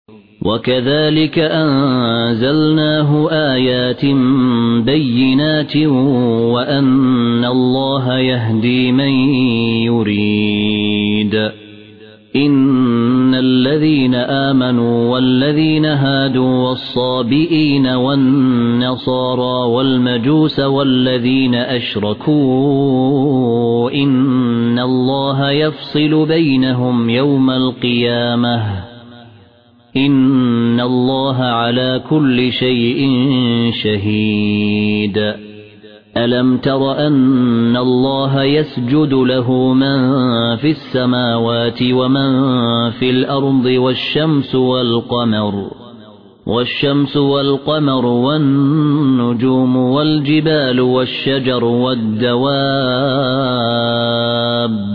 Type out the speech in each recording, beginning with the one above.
وكذلك أنزلناه آيات بينات وأن الله يهدي من يريد. إن الذين آمنوا والذين هادوا والصابئين والنصارى والمجوس والذين أشركوا إن الله يفصل بينهم يوم القيامة إن الله على كل شيء شهيد. ألم تر أن الله يسجد له من في السماوات ومن في الأرض والشمس والقمر والنجوم والجبال والشجر والدواب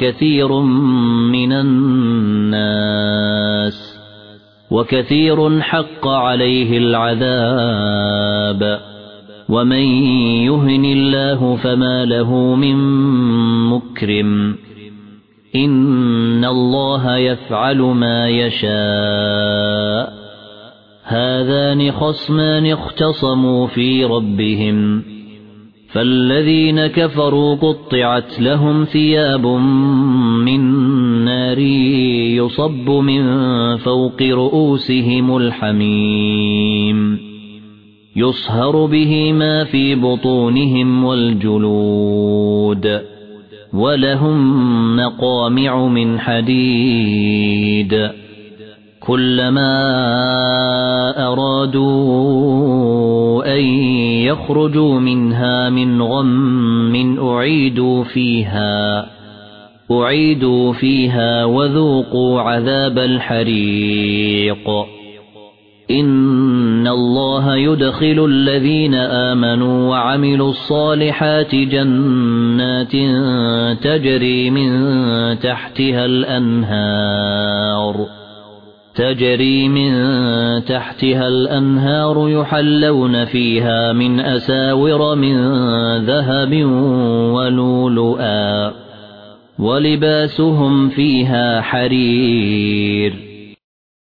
وكثير حق عليه العذاب ومن يهن الله فما له من مكرم. إن الله يفعل ما يشاء. هذان خصمان اختصموا في ربهم فالذين كفروا قطعت لهم ثياب من نار يصب من فوق رؤوسهم الحميم يصهر به ما في بطونهم والجلود ولهم مقامع من حديد كلما أرادوا أن يخرجوا منها من غم أعيدوا فيها وذوقوا عذاب الحريق. إن الله يدخل الذين آمنوا وعملوا الصالحات جنات تجري من تحتها الأنهار يحلون فيها من أساور من ذهب ولؤلؤا ولباسهم فيها حرير